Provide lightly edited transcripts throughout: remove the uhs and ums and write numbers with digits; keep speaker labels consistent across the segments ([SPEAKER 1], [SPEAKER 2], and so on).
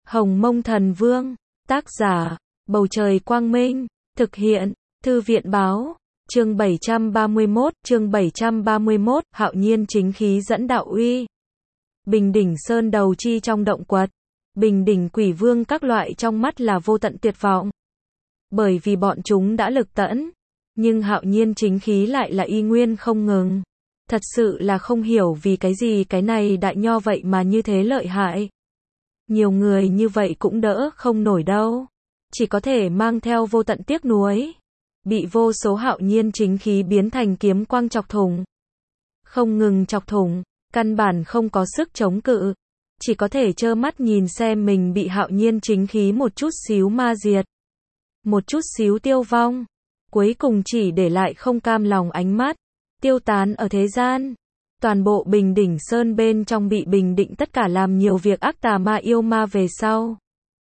[SPEAKER 1] Hồng Mông Thần Vương, tác giả, Bầu Trời Quang Minh, thực hiện, Thư viện Báo, chương 731, Hạo Nhiên chính khí dẫn đạo uy. Bình đỉnh sơn đầu chi trong động quật, bình đỉnh quỷ vương các loại trong mắt là vô tận tuyệt vọng. Bởi vì bọn chúng đã lực tẫn, nhưng hạo nhiên chính khí lại là y nguyên không ngừng. Thật sự là không hiểu vì cái gì cái này đại nho vậy mà như thế lợi hại. Nhiều người như vậy cũng đỡ không nổi đâu. Chỉ có thể mang theo vô tận tiếc nuối. Bị vô số hạo nhiên chính khí biến thành kiếm quang chọc thủng. Không ngừng chọc thủng, căn bản không có sức chống cự. Chỉ có thể trơ mắt nhìn xem mình bị hạo nhiên chính khí một chút xíu ma diệt. Một chút xíu tiêu vong. Cuối cùng chỉ để lại không cam lòng ánh mắt. Tiêu tán ở thế gian. Toàn bộ bình đỉnh sơn bên trong bị bình định tất cả làm nhiều việc ác tà ma yêu ma về sau.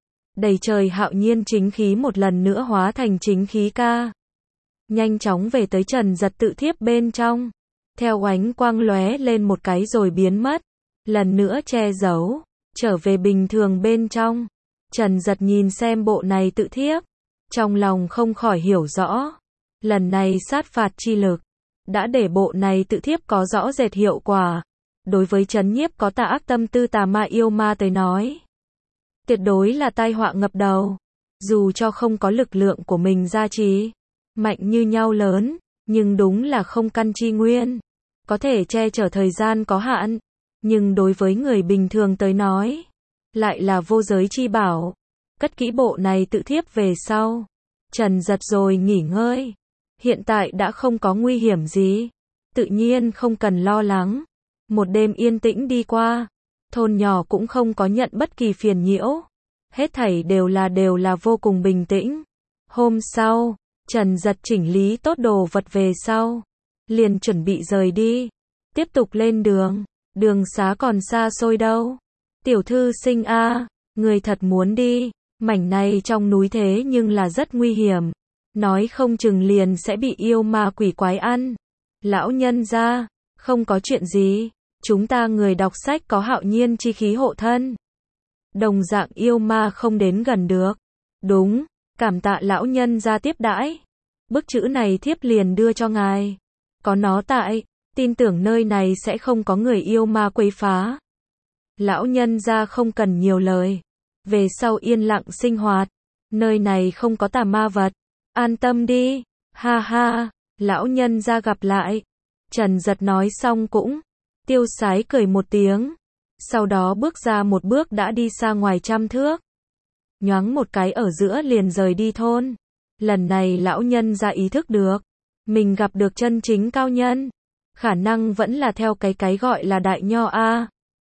[SPEAKER 1] Đầy trời hạo nhiên chính khí một lần nữa hóa thành chính khí ca. Nhanh chóng về tới Trần Giật tự thiếp bên trong. Theo ánh quang lóe lên một cái rồi biến mất. Lần nữa che giấu. Trở về bình thường bên trong. Trần Giật nhìn xem bộ này tự thiếp. Trong lòng không khỏi hiểu rõ. Lần này sát phạt chi lực. Đã để bộ này tự thiếp có rõ rệt hiệu quả. Đối với trấn nhiếp có tà ác tâm tư tà ma yêu ma tới nói. Tuyệt đối là tai họa ngập đầu. Dù cho không có lực lượng của mình gia trì. Mạnh như nhau lớn. Nhưng đúng là không căn chi nguyên. Có thể che chở thời gian có hạn. Nhưng đối với người bình thường tới nói. Lại là vô giới chi bảo. Cất kỹ bộ này tự thiếp về sau. Trần Giật rồi nghỉ ngơi. Hiện tại đã không có nguy hiểm gì. Tự nhiên không cần lo lắng. Một đêm yên tĩnh đi qua. Thôn nhỏ cũng không có nhận bất kỳ phiền nhiễu. Hết thảy đều là vô cùng bình tĩnh. Hôm sau, Trần Giật chỉnh lý tốt đồ vật về sau. Liền chuẩn bị rời đi. Tiếp tục lên đường. Đường xá còn xa xôi đâu. Tiểu thư sinh a, người thật muốn đi. Mảnh này trong núi thế nhưng là rất nguy hiểm. Nói không chừng liền sẽ bị yêu ma quỷ quái ăn. Lão nhân gia, không có chuyện gì. Chúng ta người đọc sách có hạo nhiên chi khí hộ thân. Đồng dạng yêu ma không đến gần được. Đúng, cảm tạ lão nhân gia tiếp đãi. Bức chữ này thiếp liền đưa cho ngài. Có nó tại, tin tưởng nơi này sẽ không có người yêu ma quấy phá. Lão nhân gia không cần nhiều lời. Về sau yên lặng sinh hoạt. Nơi này không có tà ma vật. An tâm đi. Ha ha, lão nhân gia gặp lại. Trần Giật nói xong cũng tiêu sái cười một tiếng. Sau đó bước ra một bước đã đi xa ngoài 100 thước. Nhoáng một cái ở giữa liền rời đi thôn. Lần này lão nhân gia ý thức được. Mình gặp được chân chính cao nhân. Khả năng vẫn là theo cái gọi là đại nho a.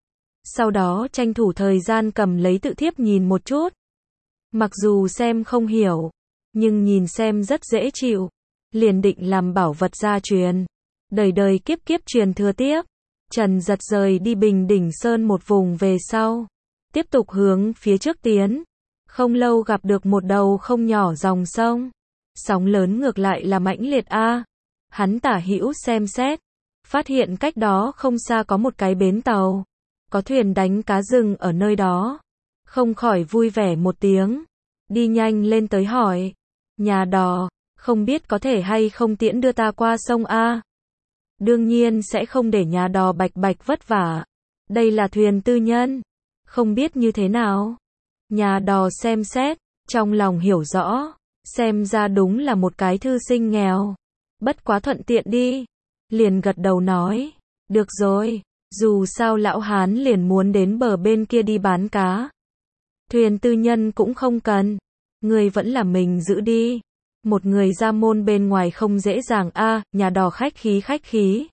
[SPEAKER 1] Sau đó tranh thủ thời gian cầm lấy tự thiếp nhìn một chút. Mặc dù xem không hiểu. Nhưng nhìn xem rất dễ chịu. Liền định làm bảo vật gia truyền. Đời đời kiếp kiếp truyền thừa tiếp. Trần Giật rời đi bình đỉnh sơn một vùng về sau. Tiếp tục hướng phía trước tiến. Không lâu gặp được một đầu không nhỏ dòng sông. Sóng lớn ngược lại là mãnh liệt a. Hắn tả hữu xem xét. Phát hiện cách đó không xa có một cái bến tàu. Có thuyền đánh cá rừng ở nơi đó. Không khỏi vui vẻ một tiếng. Đi nhanh lên tới hỏi. Nhà đò, không biết có thể hay không tiễn đưa ta qua sông a? Đương nhiên sẽ không để nhà đò bạch vất vả. Đây là thuyền tư nhân. Không biết như thế nào. Nhà đò xem xét, trong lòng hiểu rõ. Xem ra đúng là một cái thư sinh nghèo. Bất quá thuận tiện đi. Liền gật đầu nói. Được rồi, dù sao lão hán liền muốn đến bờ bên kia đi bán cá. Thuyền tư nhân cũng không cần. Người vẫn là mình giữ đi. Một người ra môn bên ngoài không dễ dàng a. Nhà đò khách khí.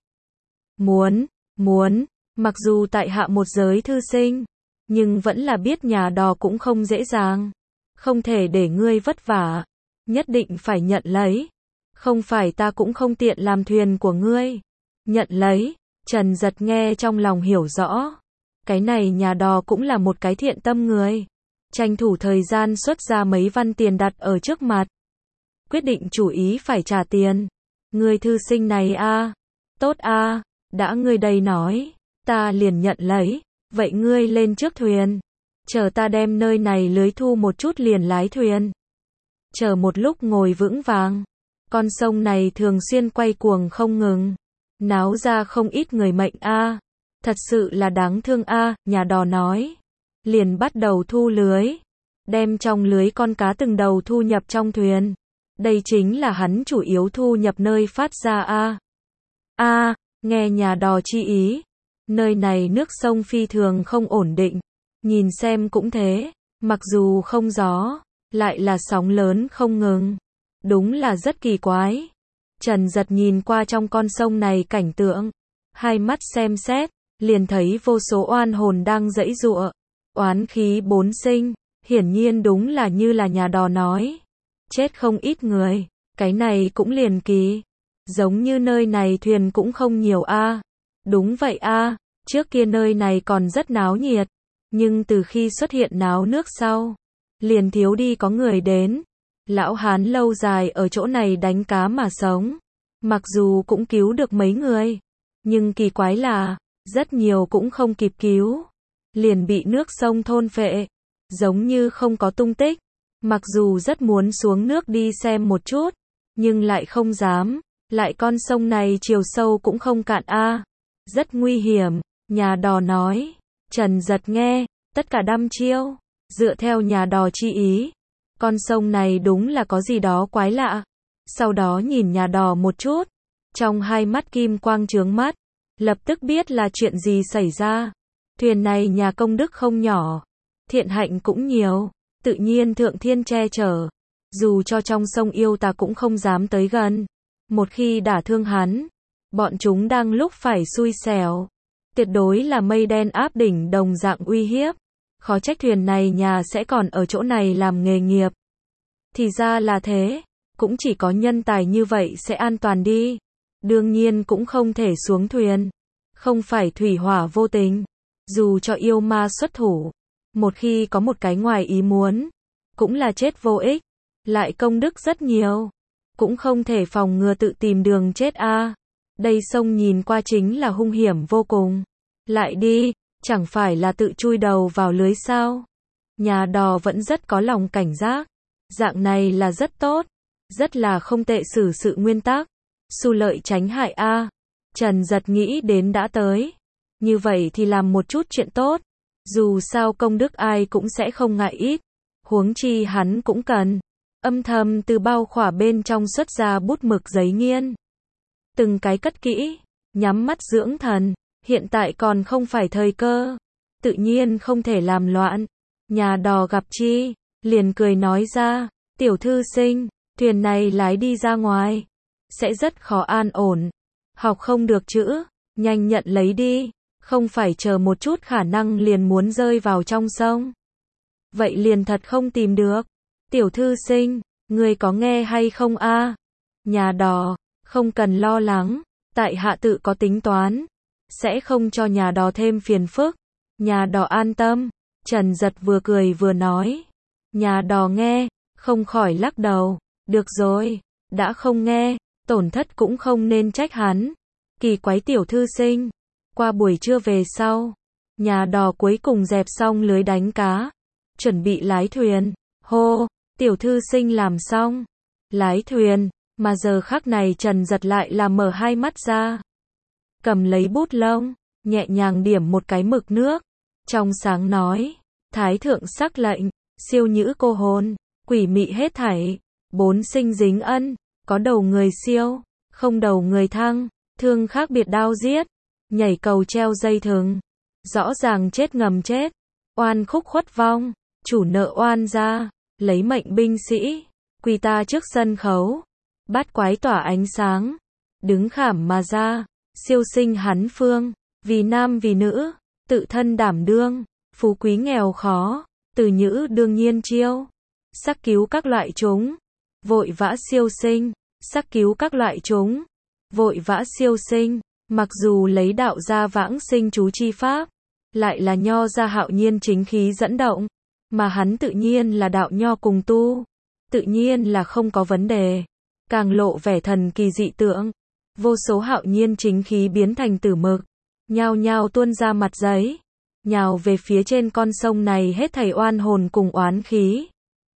[SPEAKER 1] Muốn, mặc dù tại hạ một giới thư sinh, nhưng vẫn là biết nhà đò cũng không dễ dàng. Không thể để ngươi vất vả. Nhất định phải nhận lấy. Không phải ta cũng không tiện làm thuyền của ngươi. Nhận lấy. Trần Giật nghe trong lòng hiểu rõ. Cái này nhà đò cũng là một cái thiện tâm người. Tranh thủ thời gian xuất ra mấy văn tiền đặt ở trước mặt. Quyết định chủ ý phải trả tiền. Người thư sinh này a, tốt a, đã ngươi đây nói, ta liền nhận lấy. Vậy ngươi lên trước thuyền. chờ ta đem nơi này lưới thu một chút liền lái thuyền. Chờ một lúc ngồi vững vàng, con sông này thường xuyên quay cuồng không ngừng, náo ra không ít người mệnh a. Thật sự là đáng thương a, nhà đò nói. Liền bắt đầu thu lưới, đem trong lưới con cá từng đầu thu nhập trong thuyền. Đây chính là hắn chủ yếu thu nhập nơi phát ra a. Nghe nhà đò chi ý, nơi này nước sông phi thường không ổn định, nhìn xem cũng thế, mặc dù không gió, lại là sóng lớn không ngừng, đúng là rất kỳ quái. Trần Giật nhìn qua trong con sông này cảnh tượng, hai mắt xem xét, liền thấy vô số oan hồn đang giãy giụa, oán khí bốn sinh, hiển nhiên đúng là như là nhà đò nói, chết không ít người, cái này cũng liền kỳ, giống như nơi này thuyền cũng không nhiều a. Đúng vậy a, trước kia nơi này còn rất náo nhiệt, nhưng từ khi xuất hiện náo nước sau, liền thiếu đi có người đến. Lão Hán lâu dài ở chỗ này đánh cá mà sống, mặc dù cũng cứu được mấy người, nhưng kỳ quái là, rất nhiều cũng không kịp cứu, liền bị nước sông thôn phệ, giống như không có tung tích. Mặc dù rất muốn xuống nước đi xem một chút, nhưng lại không dám, lại con sông này chiều sâu cũng không cạn a, rất nguy hiểm, nhà đò nói. Trần Giật nghe, tất cả đăm chiêu, dựa theo nhà đò chi ý, con sông này đúng là có gì đó quái lạ. Sau đó nhìn nhà đò một chút, trong hai mắt kim quang chướng mắt, lập tức biết là chuyện gì xảy ra. Thuyền này nhà công đức không nhỏ, thiện hạnh cũng nhiều, tự nhiên thượng thiên che chở, dù cho trong sông yêu tà cũng không dám tới gần. Một khi đả thương hắn, bọn chúng đang lúc phải xui xẻo, tuyệt đối là mây đen áp đỉnh đồng dạng uy hiếp. Khó trách thuyền này nhà sẽ còn ở chỗ này làm nghề nghiệp. Thì ra là thế, cũng chỉ có nhân tài như vậy sẽ an toàn đi. Đương nhiên cũng không thể xuống thuyền, không phải thủy hỏa vô tình, dù cho yêu ma xuất thủ, một khi có một cái ngoài ý muốn, cũng là chết vô ích, lại công đức rất nhiều, cũng không thể phòng ngừa tự tìm đường chết a. Đây sông nhìn qua chính là hung hiểm vô cùng, lại đi, chẳng phải là tự chui đầu vào lưới sao? Nhà đò vẫn rất có lòng cảnh giác, dạng này là rất tốt, rất là không tệ, xử sự nguyên tắc, xu lợi tránh hại a. Trần Giật nghĩ đến đã tới, như vậy thì làm một chút chuyện tốt, dù sao công đức ai cũng sẽ không ngại ít, huống chi hắn cũng cần. Âm thầm từ bao khỏa bên trong xuất ra bút mực giấy nghiên, từng cái cất kỹ, nhắm mắt dưỡng thần. Hiện tại còn không phải thời cơ, tự nhiên không thể làm loạn. Nhà đò gặp chi, liền cười nói ra, tiểu thư sinh, thuyền này lái đi ra ngoài, sẽ rất khó an ổn, học không được chữ, nhanh nhận lấy đi, không phải chờ một chút khả năng liền muốn rơi vào trong sông. Vậy liền thật không tìm được. Tiểu thư sinh, người có nghe hay không a? Nhà đò, không cần lo lắng, tại hạ tự có tính toán, sẽ không cho nhà đò thêm phiền phức. Nhà đò an tâm. Trần Giật vừa cười vừa nói. Nhà đò nghe, không khỏi lắc đầu. Được rồi, đã không nghe, tổn thất cũng không nên trách hắn. Kỳ quái tiểu thư sinh. Qua buổi trưa về sau, nhà đò cuối cùng dẹp xong lưới đánh cá, chuẩn bị lái thuyền. Hô, tiểu thư sinh làm xong, lái thuyền, mà giờ khắc này Trần Giật lại là mở hai mắt ra, cầm lấy bút lông, nhẹ nhàng điểm một cái mực nước, trong sáng nói, Thái thượng sắc lệnh, siêu nhữ cô hồn, quỷ mị hết thảy, bốn sinh dính ân, có đầu người siêu, không đầu người thăng, thương khác biệt đao giết, nhảy cầu treo dây thừng, rõ ràng chết ngầm chết, oan khúc khuất vong, chủ nợ oan ra, lấy mệnh binh sĩ, quỳ ta trước sân khấu, bát quái tỏa ánh sáng, đứng khảm mà ra, siêu sinh hắn phương, vì nam vì nữ, tự thân đảm đương, phú quý nghèo khó, từ nhữ đương nhiên chiêu, sắc cứu các loại chúng, vội vã siêu sinh, sắc cứu các loại chúng, vội vã siêu sinh, mặc dù lấy đạo gia vãng sinh chú chi pháp, lại là nho gia hạo nhiên chính khí dẫn động, mà hắn tự nhiên là đạo nho cùng tu, tự nhiên là không có vấn đề, càng lộ vẻ thần kỳ dị tượng, vô số hạo nhiên chính khí biến thành tử mực, nhao nhao tuôn ra mặt giấy, nhào về phía trên con sông này hết thảy oan hồn cùng oán khí.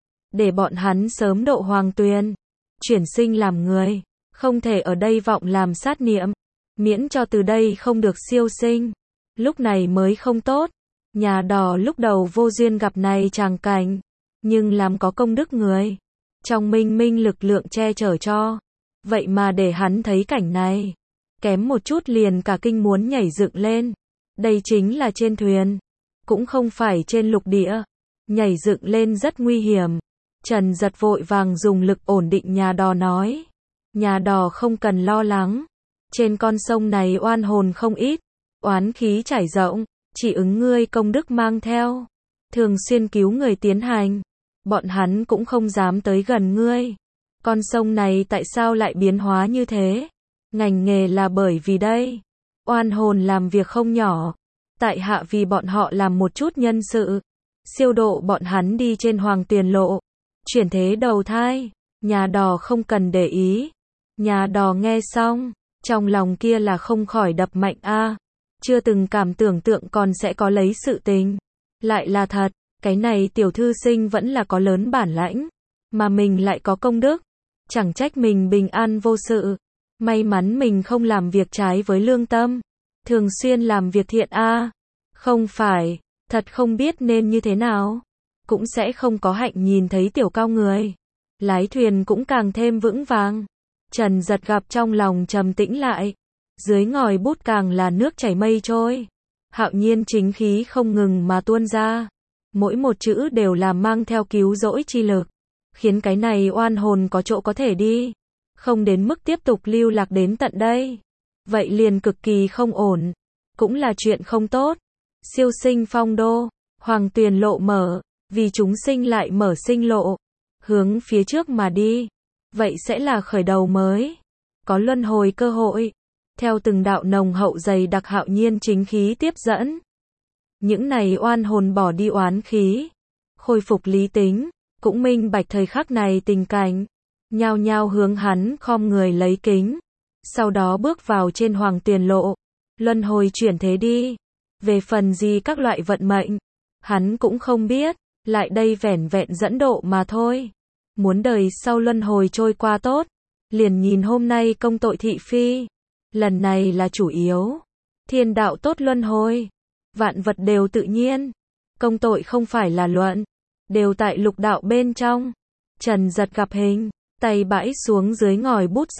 [SPEAKER 1] Để bọn hắn sớm độ hoàng tuyền, chuyển sinh làm người, không thể ở đây vọng làm sát niệm, miễn cho từ đây không được siêu sinh. Lúc này mới không tốt. Nhà đò lúc đầu vô duyên gặp này tràng cảnh, nhưng làm có công đức người, trong minh minh lực lượng che chở cho. Vậy mà để hắn thấy cảnh này, kém một chút liền cả kinh muốn nhảy dựng lên. Đây chính là trên thuyền, cũng không phải trên lục địa. Nhảy dựng lên rất nguy hiểm. Trần Giật vội vàng dùng lực ổn định nhà đò nói. Nhà đò không cần lo lắng. Trên con sông này oan hồn không ít, oán khí trải rộng, chỉ ứng ngươi công đức mang theo, thường xuyên cứu người tiến hành, bọn hắn cũng không dám tới gần ngươi. Con sông này tại sao lại biến hóa như thế? Ngành nghề là bởi vì đây, oan hồn làm việc không nhỏ, tại hạ vì bọn họ làm một chút nhân sự, siêu độ bọn hắn đi trên hoàng tuyền lộ, chuyển thế đầu thai. Nhà đò không cần để ý. Nhà đò nghe xong, trong lòng kia là không khỏi đập mạnh a. Chưa từng cảm tưởng tượng còn sẽ có lấy sự tình. Lại là thật, cái này tiểu thư sinh vẫn là có lớn bản lãnh, mà mình lại có công đức. Chẳng trách mình bình an vô sự. May mắn mình không làm việc trái với lương tâm, thường xuyên làm việc thiện a. Không phải, thật không biết nên như thế nào. Cũng sẽ không có hạnh nhìn thấy tiểu cao người. Lái thuyền cũng càng thêm vững vàng. Trần Giật gặp trong lòng trầm tĩnh lại. Dưới ngòi bút càng là nước chảy mây trôi. Hạo nhiên chính khí không ngừng mà tuôn ra. Mỗi một chữ đều là mang theo cứu rỗi chi lực, khiến cái này oan hồn có chỗ có thể đi, không đến mức tiếp tục lưu lạc đến tận đây. Vậy liền cực kỳ không ổn, cũng là chuyện không tốt. Siêu sinh phong đô, hoàng tuyền lộ mở, vì chúng sinh lại mở sinh lộ, hướng phía trước mà đi. Vậy sẽ là khởi đầu mới, có luân hồi cơ hội. Theo từng đạo nồng hậu dày đặc hạo nhiên chính khí tiếp dẫn, những này oan hồn bỏ đi oán khí, khôi phục lý tính, cũng minh bạch thời khắc này tình cảnh, nhao nhao hướng hắn khom người lấy kính, sau đó bước vào trên hoàng tuyền lộ, luân hồi chuyển thế đi. Về phần gì các loại vận mệnh, hắn cũng không biết, lại đây vẻn vẹn dẫn độ mà thôi. Muốn đời sau luân hồi trôi qua tốt, liền nhìn hôm nay công tội thị phi. Lần này là chủ yếu, thiên đạo tốt luân hồi, vạn vật đều tự nhiên, công tội không phải là luận, đều tại lục đạo bên trong. Trần Giật gặp hình, tay bãi xuống dưới ngòi bút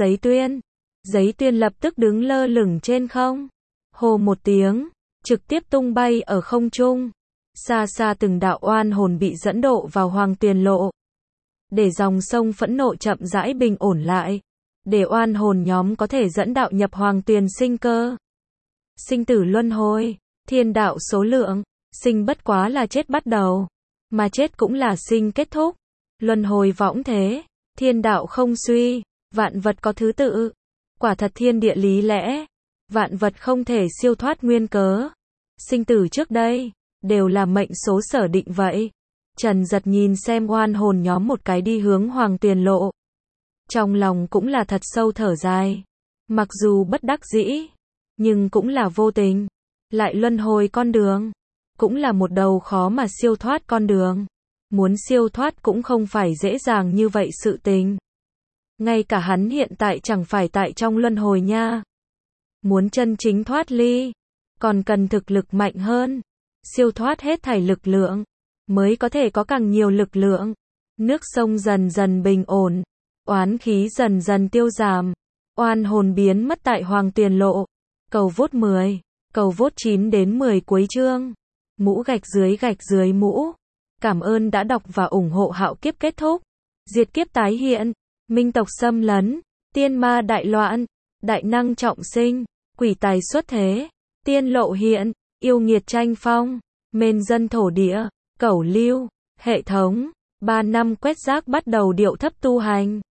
[SPEAKER 1] giấy tuyên lập tức đứng lơ lửng trên không. Hô một tiếng, trực tiếp tung bay ở không trung. Xa xa từng đạo oan hồn bị dẫn độ vào hoàng tuyền lộ, để dòng sông phẫn nộ chậm rãi bình ổn lại, để oan hồn nhóm có thể dẫn đạo nhập hoàng tuyền sinh cơ. Sinh tử luân hồi, thiên đạo số lượng, sinh bất quá là chết bắt đầu, mà chết cũng là sinh kết thúc. Luân hồi võng thế, thiên đạo không suy, vạn vật có thứ tự, quả thật thiên địa lý lẽ, vạn vật không thể siêu thoát nguyên cớ. Sinh tử trước đây, đều là mệnh số sở định vậy. Trần Giật nhìn xem oan hồn nhóm một cái đi hướng hoàng tuyền lộ, trong lòng cũng là thật sâu thở dài. Mặc dù bất đắc dĩ, nhưng cũng là vô tình. Lại luân hồi con đường, cũng là một đầu khó mà siêu thoát con đường. Muốn siêu thoát cũng không phải dễ dàng như vậy sự tình. Ngay cả hắn hiện tại chẳng phải tại trong luân hồi nha. Muốn chân chính thoát ly, còn cần thực lực mạnh hơn. Siêu thoát hết thảy lực lượng, mới có thể có càng nhiều lực lượng. Nước sông dần dần bình ổn, oán khí dần dần tiêu giảm, oan hồn biến mất tại hoàng tuyền lộ. Cầu vốt 10, cầu vốt 9 đến 10 cuối chương. Mũ gạch dưới mũ. Cảm ơn đã đọc và ủng hộ Hạo Kiếp kết thúc. Diệt kiếp tái hiện, minh tộc xâm lấn, tiên ma đại loạn, đại năng trọng sinh, quỷ tài xuất thế, tiên lộ hiện, yêu nghiệt tranh phong, mên dân thổ địa, cẩu lưu, hệ thống. 3 năm quét rác bắt đầu điệu thấp tu hành.